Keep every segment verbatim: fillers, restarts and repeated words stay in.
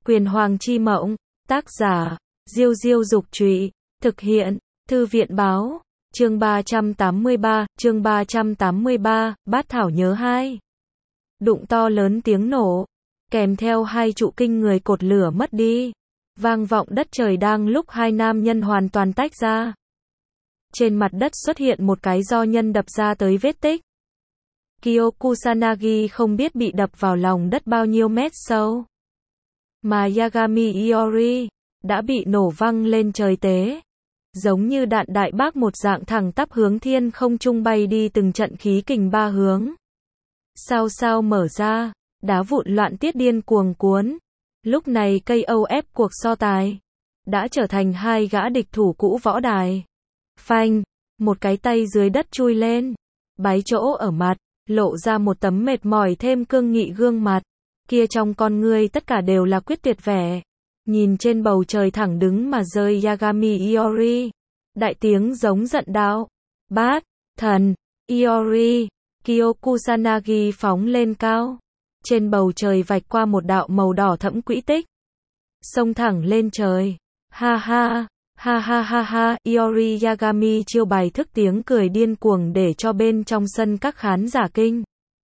Quyền Hoàng chi mộng, tác giả, Diêu Diêu Dục Trụy, thực hiện, Thư viện Báo, chương ba trăm tám mươi ba, chương ba trăm tám mươi ba, Bát Thảo nhớ hai. Đụng to lớn tiếng nổ, kèm theo hai trụ kinh người cột lửa mất đi, vang vọng đất trời đang lúc hai nam nhân hoàn toàn tách ra. Trên mặt đất xuất hiện một cái do nhân đập ra tới vết tích. Kyo Kusanagi không biết bị đập vào lòng đất bao nhiêu mét sâu. Mà Yagami Iori đã bị nổ văng lên trời tế. Giống như đạn đại bác một dạng thẳng tắp hướng thiên không trung bay đi từng trận khí kình ba hướng. Sao sao mở ra, đá vụn loạn tiết điên cuồng cuốn. Lúc này cây âu ép cuộc so tài đã trở thành hai gã địch thủ cũ võ đài. Phanh, một cái tay dưới đất chui lên, bái chỗ ở mặt, lộ ra một tấm mệt mỏi thêm cương nghị gương mặt. Kia trong con ngươi tất cả đều là quyết tuyệt vẻ. Nhìn trên bầu trời thẳng đứng mà rơi Yagami Iori. Đại tiếng giống giận đạo. Bát, thần, Iori, Kyo Kusanagi phóng lên cao. Trên bầu trời vạch qua một đạo màu đỏ thẫm quỹ tích. Xông thẳng lên trời. Ha ha, ha ha ha ha, Iori Yagami chiêu bài thức tiếng cười điên cuồng để cho bên trong sân các khán giả kinh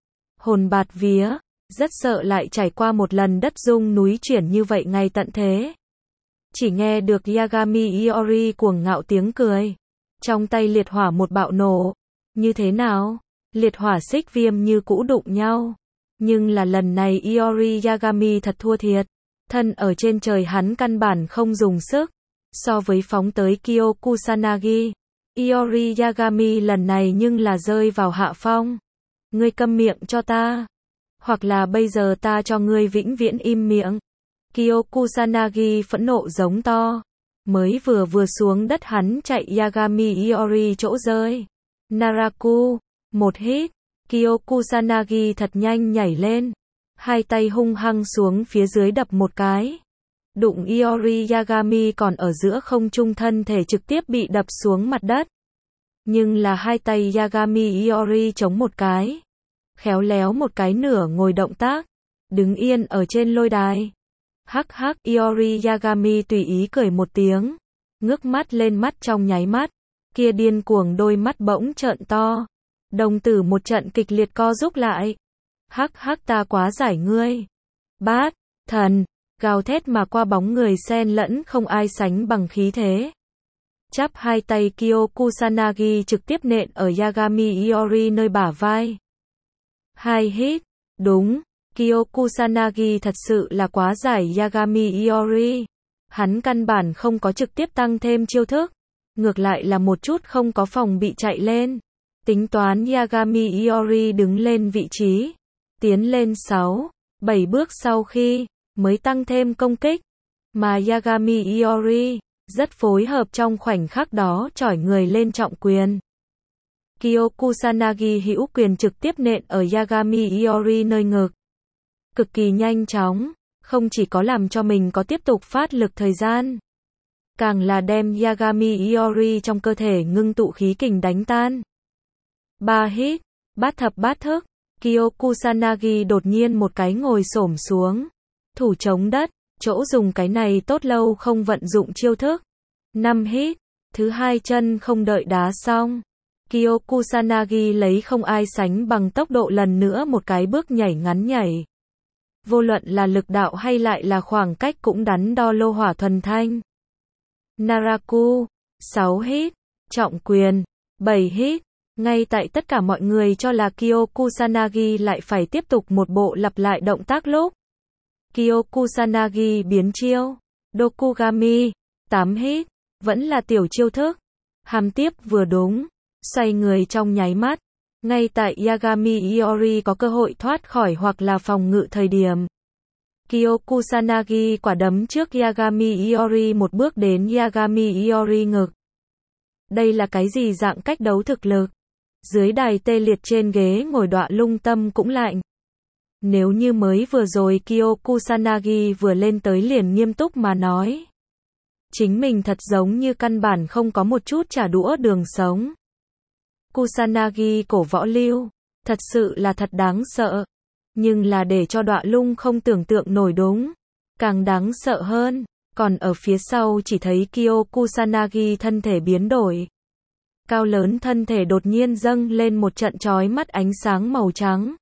hồn bạt vía. Rất sợ lại trải qua một lần đất rung núi chuyển như vậy ngay tận thế. Chỉ nghe được Yagami Iori cuồng ngạo tiếng cười. Trong tay liệt hỏa một bạo nổ. Như thế nào? Liệt hỏa xích viêm như cũ đụng nhau. Nhưng là lần này Iori Yagami thật thua thiệt. Thân ở trên trời hắn căn bản không dùng sức. So với phóng tới Kyo Kusanagi, Iori Yagami lần này nhưng là rơi vào hạ phong. Ngươi câm miệng cho ta. Hoặc là bây giờ ta cho ngươi vĩnh viễn im miệng. Kyo Kusanagi phẫn nộ giống to. Mới vừa vừa xuống đất hắn chạy Yagami Iori chỗ rơi. Naraku, một hít. Kyo Kusanagi thật nhanh nhảy lên. Hai tay hung hăng xuống phía dưới đập một cái. Đụng Iori Yagami còn ở giữa không trung thân thể trực tiếp bị đập xuống mặt đất. Nhưng là hai tay Yagami Iori chống một cái. Khéo léo một cái nửa ngồi động tác. Đứng yên ở trên lôi đài. Hắc hắc, Iori Yagami tùy ý cười một tiếng. Ngước mắt lên mắt trong nháy mắt. Kia điên cuồng đôi mắt bỗng trợn to. Đồng tử một trận kịch liệt co rút lại. Hắc hắc, ta quá giải ngươi. Bát, thần, gào thét mà qua bóng người xen lẫn không ai sánh bằng khí thế. Chắp hai tay Kyo Kusanagi trực tiếp nện ở Yagami Iori nơi bả vai. Hai hít, đúng, Kyo Kusanagi thật sự là quá giải Yagami Iori. Hắn căn bản không có trực tiếp tăng thêm chiêu thức. Ngược lại là một chút không có phòng bị chạy lên. Tính toán Yagami Iori đứng lên vị trí. Tiến lên sáu, bảy bước sau khi mới tăng thêm công kích. Mà Yagami Iori rất phối hợp trong khoảnh khắc đó chỏi người lên trọng quyền. Kyo Kusanagi hữu quyền trực tiếp nện ở Yagami Iori nơi ngực. Cực kỳ nhanh chóng, không chỉ có làm cho mình có tiếp tục phát lực thời gian. Càng là đem Yagami Iori trong cơ thể ngưng tụ khí kình đánh tan. Ba hít, bát thập bát thức. Kyo Kusanagi đột nhiên một cái ngồi xổm xuống. Thủ chống đất, chỗ dùng cái này tốt lâu không vận dụng chiêu thức. Năm hít, thứ hai chân không đợi đá xong. Kyo Kusanagi lấy không ai sánh bằng tốc độ lần nữa một cái bước nhảy ngắn nhảy. Vô luận là lực đạo hay lại là khoảng cách cũng đắn đo lô hỏa thuần thanh. Naraku, sáu hít, trọng quyền, bảy hít. Ngay tại tất cả mọi người cho là Kyo Kusanagi lại phải tiếp tục một bộ lặp lại động tác lúc. Kyo Kusanagi biến chiêu. Dokugami, tám hít. Vẫn là tiểu chiêu thức. Hàm tiếp vừa đúng. Xoay người trong nháy mắt. Ngay tại Yagami Iori có cơ hội thoát khỏi hoặc là phòng ngự thời điểm. Kyo Kusanagi quả đấm trước Yagami Iori một bước đến Yagami Iori ngực. Đây là cái gì dạng cách đấu thực lực? Dưới đài tê liệt trên ghế ngồi đọa lung tâm cũng lạnh. Nếu như mới vừa rồi Kyo Kusanagi vừa lên tới liền nghiêm túc mà nói. Chính mình thật giống như căn bản không có một chút trả đũa đường sống. Kusanagi cổ võ lưu, thật sự là thật đáng sợ. Nhưng là để cho đọa lung không tưởng tượng nổi đúng. Càng đáng sợ hơn, còn ở phía sau chỉ thấy Kyo Kusanagi thân thể biến đổi. Cao lớn thân thể đột nhiên dâng lên một trận chói mắt ánh sáng màu trắng.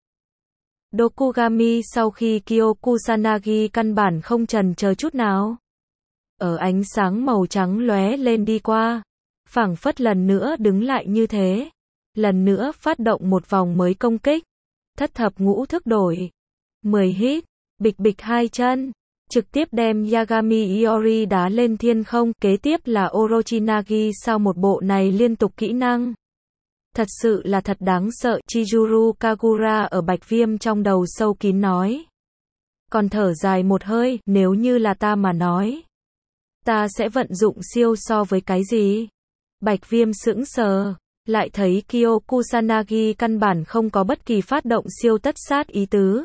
Dokugami sau khi Kyo Kusanagi căn bản không chần chờ chút nào. Ở ánh sáng màu trắng lóe lên đi qua, phảng phất lần nữa đứng lại như thế. Lần nữa phát động một vòng mới công kích. Thất thập ngũ thức đổi. mười hit, bịch bịch hai chân. Trực tiếp đem Yagami Iori đá lên thiên không. Kế tiếp là Orochinagi sau một bộ này liên tục kỹ năng. Thật sự là thật đáng sợ. Chizuru Kagura ở bạch viêm trong đầu sâu kín nói. Còn thở dài một hơi, nếu như là ta mà nói. Ta sẽ vận dụng siêu so với cái gì? Bạch viêm sững sờ. Lại thấy Kyo Kusanagi căn bản không có bất kỳ phát động siêu tất sát ý tứ.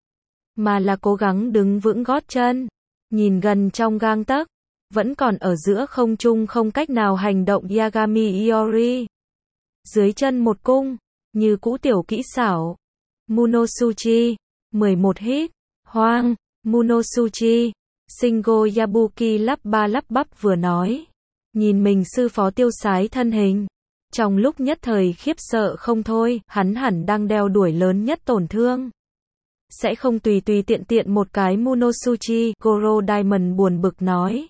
Mà là cố gắng đứng vững gót chân. Nhìn gần trong gang tấc. Vẫn còn ở giữa không trung không cách nào hành động Yagami Iori. Dưới chân một cung. Như cũ tiểu kỹ xảo. Munosuchi. mười một hit. Hoang. Munosuchi. Shingo Yabuki lắp ba lắp bắp vừa nói. Nhìn mình sư phó tiêu sái thân hình. Trong lúc nhất thời khiếp sợ không thôi, hắn hẳn đang đeo đuổi lớn nhất tổn thương. Sẽ không tùy tùy tiện tiện một cái Munosuchi, Goro Diamond buồn bực nói.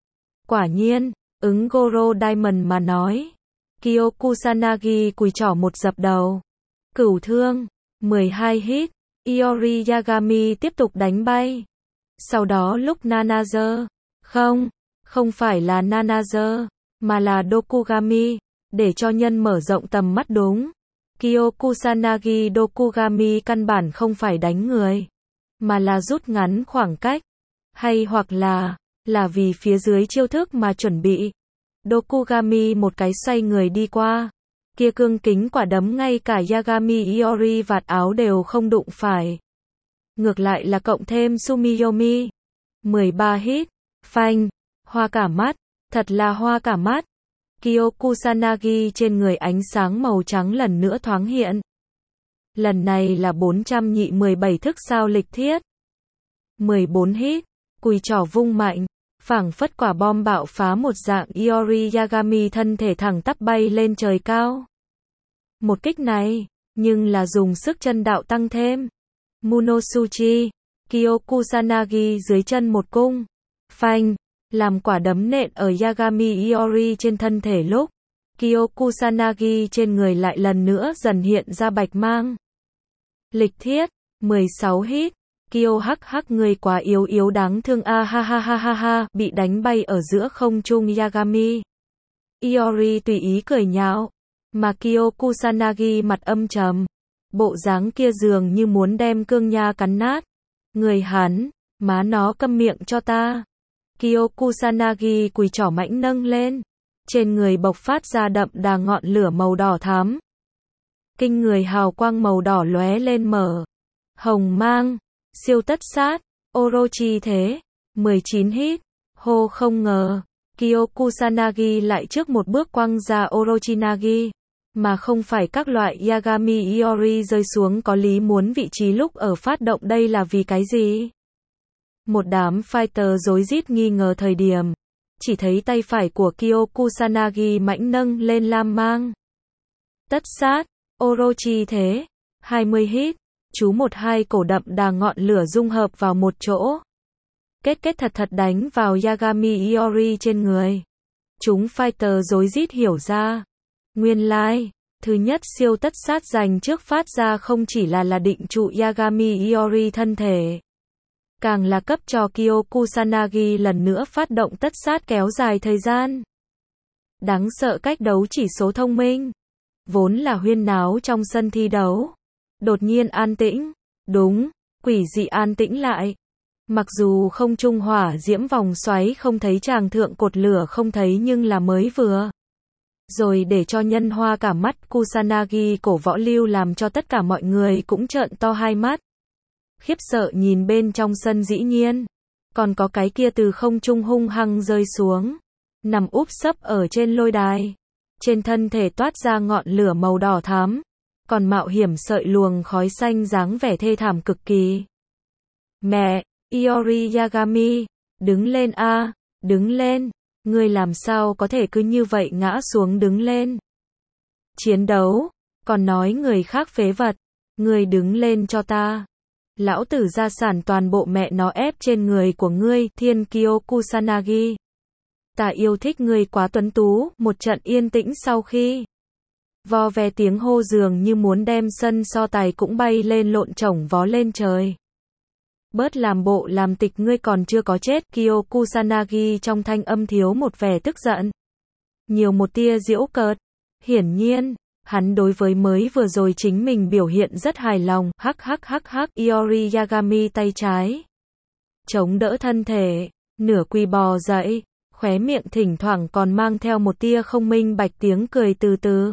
Quả nhiên, ứng Goro Diamond mà nói. Kyo Kusanagi cùi trỏ một dập đầu. Cửu thương, mười hai hit, Iori Yagami tiếp tục đánh bay. Sau đó lúc Nanager, không, không phải là Nanager, mà là Dokugami. Để cho nhân mở rộng tầm mắt đúng. Kyo Kusanagi Dokugami căn bản không phải đánh người, mà là rút ngắn khoảng cách. Hay hoặc là, là vì phía dưới chiêu thức mà chuẩn bị. Dokugami một cái xoay người đi qua. Kia cương kính quả đấm ngay cả Yagami Iori vạt áo đều không đụng phải. Ngược lại là cộng thêm Sumiyomi. mười ba hit, phanh, hoa cả mắt, thật là hoa cả mắt. Kyo Kusanagi trên người ánh sáng màu trắng lần nữa thoáng hiện. Lần này là bốn trăm nhị mười bảy thức sao lịch thiết. mười bốn hit, cùi trỏ vung mạnh, phảng phất quả bom bạo phá một dạng Iori Yagami thân thể thẳng tắp bay lên trời cao. Một kích này, nhưng là dùng sức chân đạo tăng thêm. Munosuchi, Kyo Kusanagi dưới chân một cung. Phanh. Làm quả đấm nện ở Yagami Iori trên thân thể lúc. Kyo Kusanagi trên người lại lần nữa dần hiện ra bạch mang. Lịch thiết, mười sáu hit. Kyo hắc hắc người quá yếu yếu đáng thương a ha ha ha ha ha. Bị đánh bay ở giữa không trung Yagami Iori tùy ý cười nhạo. Mà Kyo Kusanagi mặt âm trầm. Bộ dáng kia dường như muốn đem cương nha cắn nát. Người hắn, má nó câm miệng cho ta. Kyo Kusanagi cùi trỏ mãnh nâng lên. Trên người bộc phát ra đậm đà ngọn lửa màu đỏ thắm. Kinh người hào quang màu đỏ lóe lên mở. Hồng mang. Siêu tất sát. Orochi thế. mười chín hit. Hô không ngờ. Kyo Kusanagi lại trước một bước quăng ra Orochinagi. Mà không phải các loại Yagami Iori rơi xuống có lý muốn vị trí lúc ở phát động đây là vì cái gì? Một đám fighter rối rít nghi ngờ thời điểm. Chỉ thấy tay phải của Kyo Kusanagi mãnh nâng lên lam mang. Tất sát, Orochi thế. hai mươi hit. Chú một hai cổ đậm đà ngọn lửa dung hợp vào một chỗ. Kết kết thật thật đánh vào Yagami Iori trên người. Chúng fighter rối rít hiểu ra. Nguyên lai, like, thứ nhất siêu tất sát dành trước phát ra không chỉ là là định trụ Yagami Iori thân thể. Càng là cấp cho Kyo Kusanagi lần nữa phát động tất sát kéo dài thời gian. Đáng sợ cách đấu chỉ số thông minh. Vốn là huyên náo trong sân thi đấu. Đột nhiên an tĩnh. Đúng, quỷ dị an tĩnh lại. Mặc dù không trung hỏa diễm vòng xoáy không thấy tràng thượng cột lửa không thấy nhưng là mới vừa. Rồi để cho nhân hoa cả mắt Kusanagi cổ võ lưu làm cho tất cả mọi người cũng trợn to hai mắt. Khiếp sợ nhìn bên trong sân dĩ nhiên. Còn có cái kia từ không trung hung hăng rơi xuống. Nằm úp sấp ở trên lôi đài. Trên thân thể toát ra ngọn lửa màu đỏ thắm. Còn mạo hiểm sợi luồng khói xanh dáng vẻ thê thảm cực kỳ. Mẹ, Iori Yagami, đứng lên a, đứng lên, ngươi làm sao có thể cứ như vậy ngã xuống đứng lên. Chiến đấu, còn nói người khác phế vật, ngươi đứng lên cho ta. Lão tử gia sản toàn bộ mẹ nó ép trên người của ngươi, Thiên Kiyo Kusanagi. Ta yêu thích ngươi quá tuấn tú, một trận yên tĩnh sau khi vo ve tiếng hô dường như muốn đem sân so tài cũng bay lên lộn chổng vó lên trời. Bớt làm bộ làm tịch, ngươi còn chưa có chết, Kiyo Kusanagi trong thanh âm thiếu một vẻ tức giận, nhiều một tia giễu cợt. Hiển nhiên, hắn đối với mới vừa rồi chính mình biểu hiện rất hài lòng. Hắc hắc hắc hắc. Iori Yagami tay trái chống đỡ thân thể, nửa quỳ bò dậy, khóe miệng thỉnh thoảng còn mang theo một tia không minh bạch tiếng cười từ từ.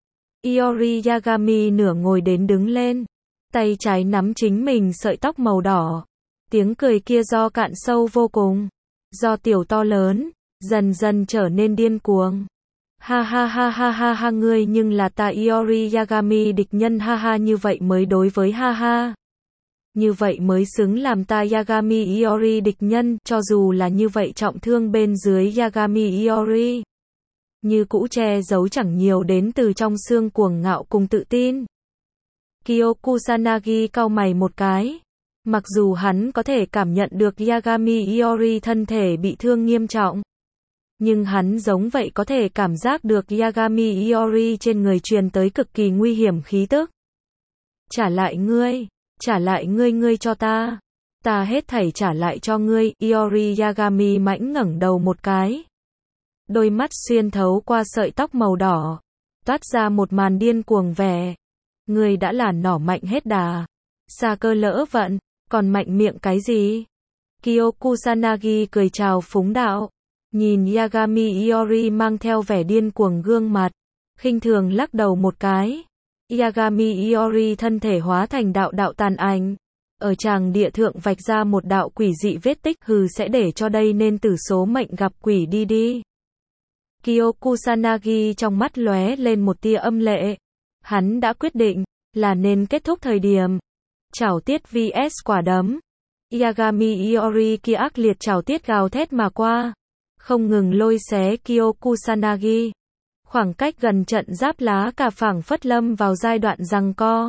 Iori Yagami nửa ngồi đến đứng lên, tay trái nắm chính mình sợi tóc màu đỏ. Tiếng cười kia do cạn sâu vô cùng, do tiểu to lớn, dần dần trở nên điên cuồng. Ha ha ha ha ha ha, ngươi nhưng là ta Iori Yagami địch nhân, ha ha, như vậy mới đối với, ha ha. Như vậy mới xứng làm ta Yagami Iori địch nhân, cho dù là như vậy trọng thương bên dưới Yagami Iori. Như cũ che giấu chẳng nhiều đến từ trong xương cuồng ngạo cùng tự tin. Kiyo Kusanagi cau mày một cái. Mặc dù hắn có thể cảm nhận được Yagami Iori thân thể bị thương nghiêm trọng, nhưng hắn giống vậy có thể cảm giác được Yagami Iori trên người truyền tới cực kỳ nguy hiểm khí tức. Trả lại ngươi, trả lại ngươi, ngươi cho ta. Ta hết thảy trả lại cho ngươi. Iori Yagami mãnh ngẩng đầu một cái. Đôi mắt xuyên thấu qua sợi tóc màu đỏ, toát ra một màn điên cuồng vẻ. Ngươi đã là nỏ mạnh hết đà, xa cơ lỡ vận, còn mạnh miệng cái gì? Kiyo Kusanagi cười chào phúng đạo. Nhìn Yagami Iori mang theo vẻ điên cuồng gương mặt, khinh thường lắc đầu một cái. Yagami Iori thân thể hóa thành đạo đạo tàn ảnh, ở tràng địa thượng vạch ra một đạo quỷ dị vết tích, hừ, sẽ để cho đây nên tử số mệnh gặp quỷ đi đi. Kiyo Kusanagi trong mắt lóe lên một tia âm lệ. Hắn đã quyết định, là nên kết thúc thời điểm. Chảo tiết vs quả đấm. Yagami Iori kia ác liệt chảo tiết gào thét mà qua, không ngừng lôi xé Kiyo Kusanagi. Khoảng cách gần trận giáp lá cả phảng phất lâm vào giai đoạn giằng co.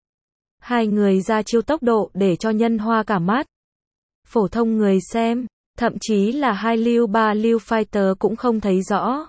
Hai người ra chiêu tốc độ để cho nhân hoa cả mắt. Phổ thông người xem, thậm chí là hai lưu ba lưu fighter cũng không thấy rõ.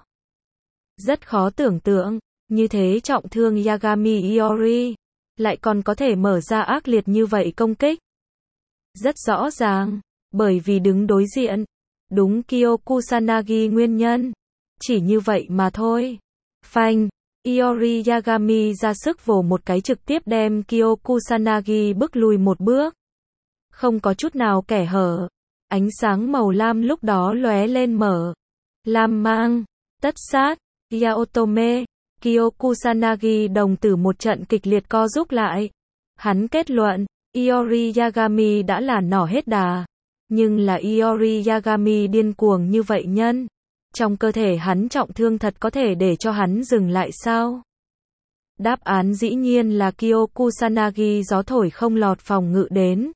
Rất khó tưởng tượng, như thế trọng thương Yagami Iori, lại còn có thể mở ra ác liệt như vậy công kích. Rất rõ ràng, bởi vì đứng đối diện, đúng Kiyo Kusanagi nguyên nhân. Chỉ như vậy mà thôi. Phanh, Iori Yagami ra sức vồ một cái trực tiếp đem Kiyo Kusanagi bước lùi một bước. Không có chút nào kẻ hở. Ánh sáng màu lam lúc đó lóe lên mở. Lam mang, tất sát, Yaotome, Kiyo Kusanagi đồng tử một trận kịch liệt co rúm lại. Hắn kết luận, Iori Yagami đã là nỏ hết đà. Nhưng là Iori Yagami điên cuồng như vậy nhân. Trong cơ thể hắn trọng thương thật có thể để cho hắn dừng lại sao? Đáp án dĩ nhiên là Kiyo Kusanagi gió thổi không lọt phòng ngự đến.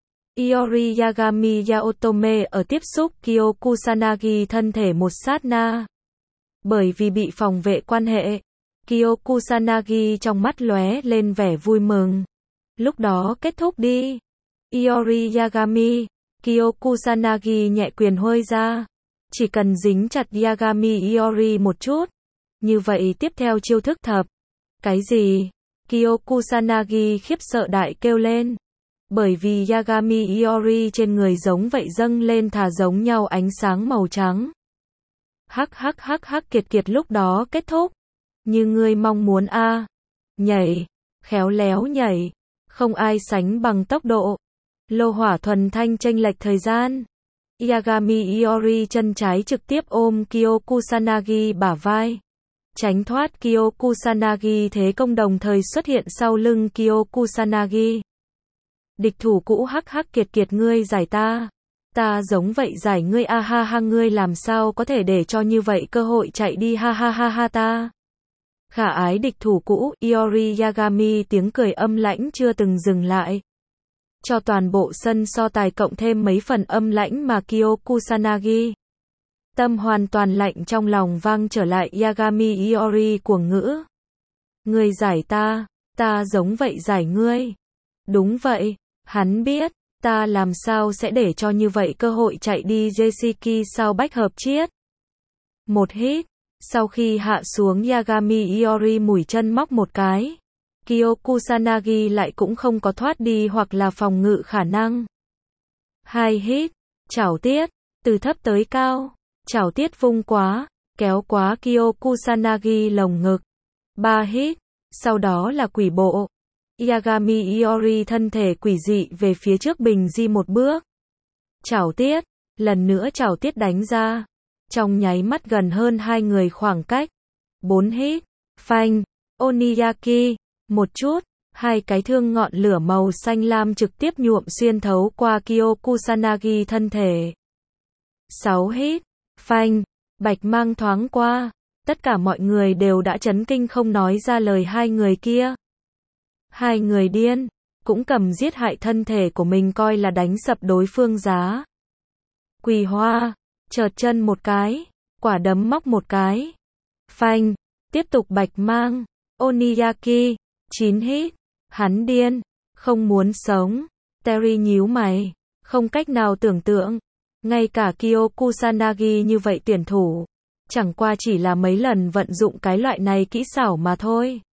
Iori Yagami Yaotome ở tiếp xúc Kiyo Kusanagi thân thể một sát na. Bởi vì bị phòng vệ quan hệ, Kiyo Kusanagi trong mắt lóe lên vẻ vui mừng. Lúc đó kết thúc đi. Iori Yagami, Kiyo Kusanagi nhẹ quyền hơi ra. Chỉ cần dính chặt Yagami Iori một chút. Như vậy tiếp theo chiêu thức thập. Cái gì? Kiyo Kusanagi khiếp sợ đại kêu lên. Bởi vì Yagami Iori trên người giống vậy dâng lên thà giống nhau ánh sáng màu trắng. Hắc hắc hắc hắc, kiệt kiệt lúc đó kết thúc. Như ngươi mong muốn a. À. Nhảy, khéo léo nhảy, không ai sánh bằng tốc độ. Lô hỏa thuần thanh chênh lệch thời gian. Yagami Iori chân trái trực tiếp ôm Kiyo Kusanagi bả vai. Tránh thoát Kiyo Kusanagi thế công đồng thời xuất hiện sau lưng Kiyo Kusanagi. Địch thủ cũ hắc hắc, kiệt kiệt ngươi giải ta. Ta giống vậy giải ngươi, a ha ha, ngươi làm sao có thể để cho như vậy cơ hội chạy đi, ha ha ha ha ta. Khả ái địch thủ cũ, Iori Yagami tiếng cười âm lãnh chưa từng dừng lại. cho toàn bộ sân so tài cộng thêm mấy phần âm lãnh mà Kyo Kusanagi. Tâm hoàn toàn lạnh trong lòng vang trở lại Yagami Iori cuồng ngữ. Ngươi giải ta, ta giống vậy giải ngươi. Đúng vậy, hắn biết, ta làm sao sẽ để cho như vậy cơ hội chạy đi Jesiki sao bách hợp chiết. Một hít, sau khi hạ xuống Yagami Iori mũi chân móc một cái. Kyo Kusanagi lại cũng không có thoát đi hoặc là phòng ngự khả năng. Hai hít, chảo tiết, từ thấp tới cao, chảo tiết vung quá, kéo quá Kyo Kusanagi lồng ngực. Ba hít, sau đó là quỷ bộ. Yagami Iori thân thể quỷ dị về phía trước bình di một bước. Chảo tiết, lần nữa chảo tiết đánh ra. Trong nháy mắt gần hơn hai người khoảng cách. Bốn hít, phanh, Oniyaki, một chút, hai cái thương ngọn lửa màu xanh lam trực tiếp nhuộm xuyên thấu qua Kyo Kusanagi thân thể. Sáu hít, phanh, bạch mang thoáng qua. Tất cả mọi người đều đã chấn kinh không nói ra lời hai người kia. Hai người điên, cũng cầm giết hại thân thể của mình coi là đánh sập đối phương giá. Quỳ hoa, chợt chân một cái, quả đấm móc một cái. Phanh, tiếp tục bạch mang, Oniyaki, chín hít, hắn điên, không muốn sống. Terry nhíu mày, không cách nào tưởng tượng, ngay cả Kyo Kusanagi như vậy tuyển thủ, chẳng qua chỉ là mấy lần vận dụng cái loại này kỹ xảo mà thôi.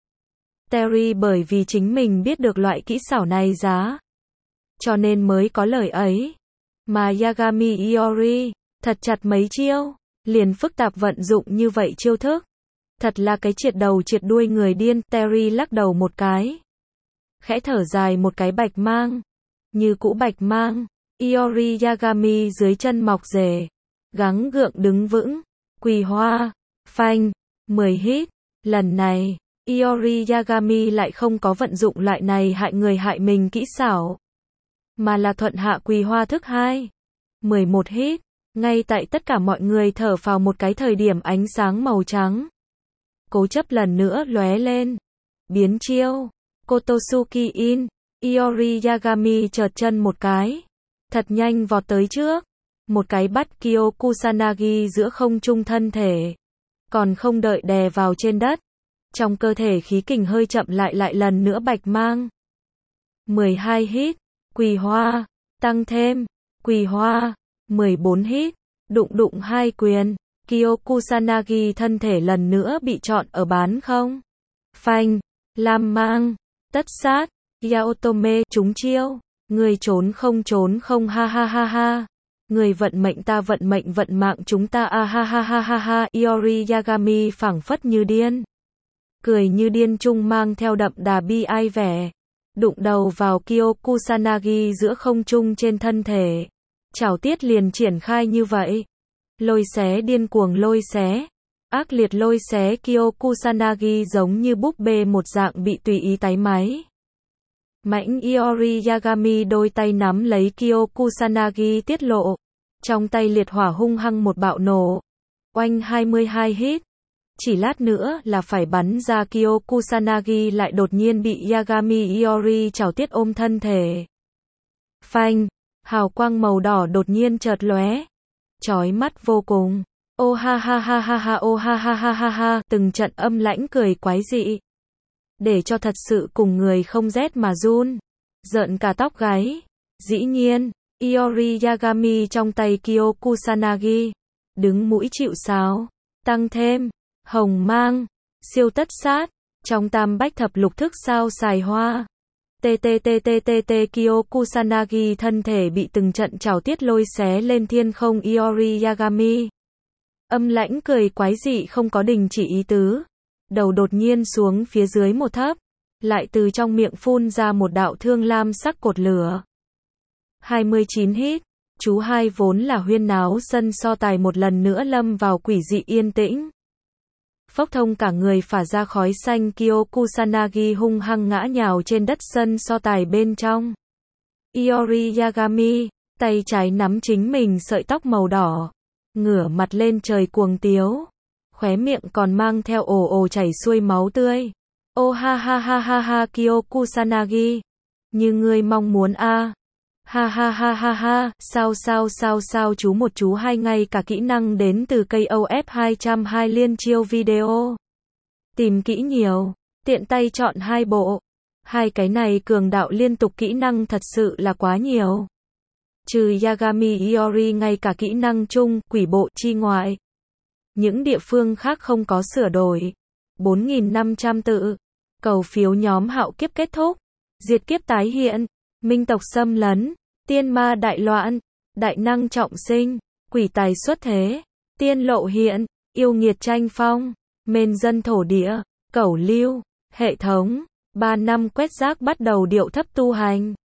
Terry bởi vì chính mình biết được loại kỹ xảo này giá, cho nên mới có lời ấy. Mà Yagami Iori, thật chặt mấy chiêu, liền phức tạp vận dụng như vậy chiêu thức. Thật là cái triệt đầu triệt đuôi người điên. Terry lắc đầu một cái, khẽ thở dài một cái bạch mang. Như cũ bạch mang, Iori Yagami dưới chân mọc rể, gắng gượng đứng vững, quỳ hoa, phanh, mười hít. Lần này, Iori Yagami lại không có vận dụng loại này hại người hại mình kỹ xảo, mà là thuận hạ quỳ hoa thức hai. mười một hít, ngay tại tất cả mọi người thở phào một cái thời điểm ánh sáng màu trắng cố chấp lần nữa lóe lên. Biến chiêu, Kotosuki In, Iori Yagami chợt chân một cái, thật nhanh vọt tới trước, một cái bắt Kyo Kusanagi giữa không trung thân thể, còn không đợi đè vào trên đất, trong cơ thể khí kình hơi chậm lại lại lần nữa bạch mang. mười hai hít, quỳ hoa, tăng thêm, quỳ hoa, mười bốn hít, đụng đụng hai quyền, Kyo Kusanagi thân thể lần nữa bị chọn ở bán không. Phanh, lam mang, tất sát, Yaotome trúng chiêu, người trốn không trốn không ha ha ha ha. Người vận mệnh ta vận mệnh vận mạng chúng ta a ha ha ha ha ha. Iori Yagami phảng phất như điên, cười như điên chung mang theo đậm đà bi ai vẻ, đụng đầu vào Kyo Kusanagi giữa không trung trên thân thể. Chảo tiết liền triển khai như vậy, lôi xé điên cuồng lôi xé, ác liệt lôi xé Kyo Kusanagi giống như búp bê một dạng bị tùy ý táy máy. Mãnh Iori Yagami đôi tay nắm lấy Kyo Kusanagi tiết lộ, trong tay liệt hỏa hung hăng một bạo nổ. Oanh hai mươi hai hít, chỉ lát nữa là phải bắn ra. Kyo Kusanagi lại đột nhiên bị Yagami Iori chảo tiết ôm thân thể. Phanh, hào quang màu đỏ đột nhiên chợt lóe, chói mắt vô cùng. Ô ha ha ha ha ha ô ha ha ha ha ha, từng trận âm lãnh cười quái dị, để cho thật sự cùng người không rét mà run, rợn cả tóc gáy. Dĩ nhiên, Iori Yagami trong tay Kyo Kusanagi, đứng mũi chịu sáo, tăng thêm, hồng mang, siêu tất sát, trong tam bách thập lục thức sao xài hoa. TTTTTT Kyo Kusanagi thân thể bị từng trận chảo tiết lôi xé lên thiên không. Iori Yagami âm lãnh cười quái dị không có đình chỉ ý tứ, đầu đột nhiên xuống phía dưới một thấp, lại từ trong miệng phun ra một đạo thương lam sắc cột lửa. hai mươi chín hít, chú hai vốn là huyên náo sân so tài một lần nữa lâm vào quỷ dị yên tĩnh. Phốc thông cả người phả ra khói xanh. Kyo Kusanagi hung hăng ngã nhào trên đất sân so tài bên trong. Iori Yagami, tay trái nắm chính mình sợi tóc màu đỏ, ngửa mặt lên trời cuồng tiếu, khóe miệng còn mang theo ồ ồ chảy xuôi máu tươi. Ô ha ha ha ha ha Kyo Kusanagi, như ngươi mong muốn a. Ha ha ha ha ha, sao sao sao sao chú một chú hai ngay cả kỹ năng đến từ cây O F hai không hai liên chiêu video. Tìm kỹ nhiều, tiện tay chọn hai bộ. Hai cái này cường đạo liên tục kỹ năng thật sự là quá nhiều. Trừ Yagami Iori ngay cả kỹ năng chung, quỷ bộ chi ngoại. Những địa phương khác không có sửa đổi. bốn nghìn năm trăm tự. Cầu phiếu nhóm hạo kiếp kết thúc. Diệt kiếp tái hiện. Minh tộc xâm lấn. Tiên ma đại loạn. Đại năng trọng sinh. Quỷ tài xuất thế. Tiên lộ hiện. Yêu nghiệt tranh phong. Mên dân thổ địa. Cẩu lưu. Hệ thống. ba năm quét rác bắt đầu điệu thấp tu hành.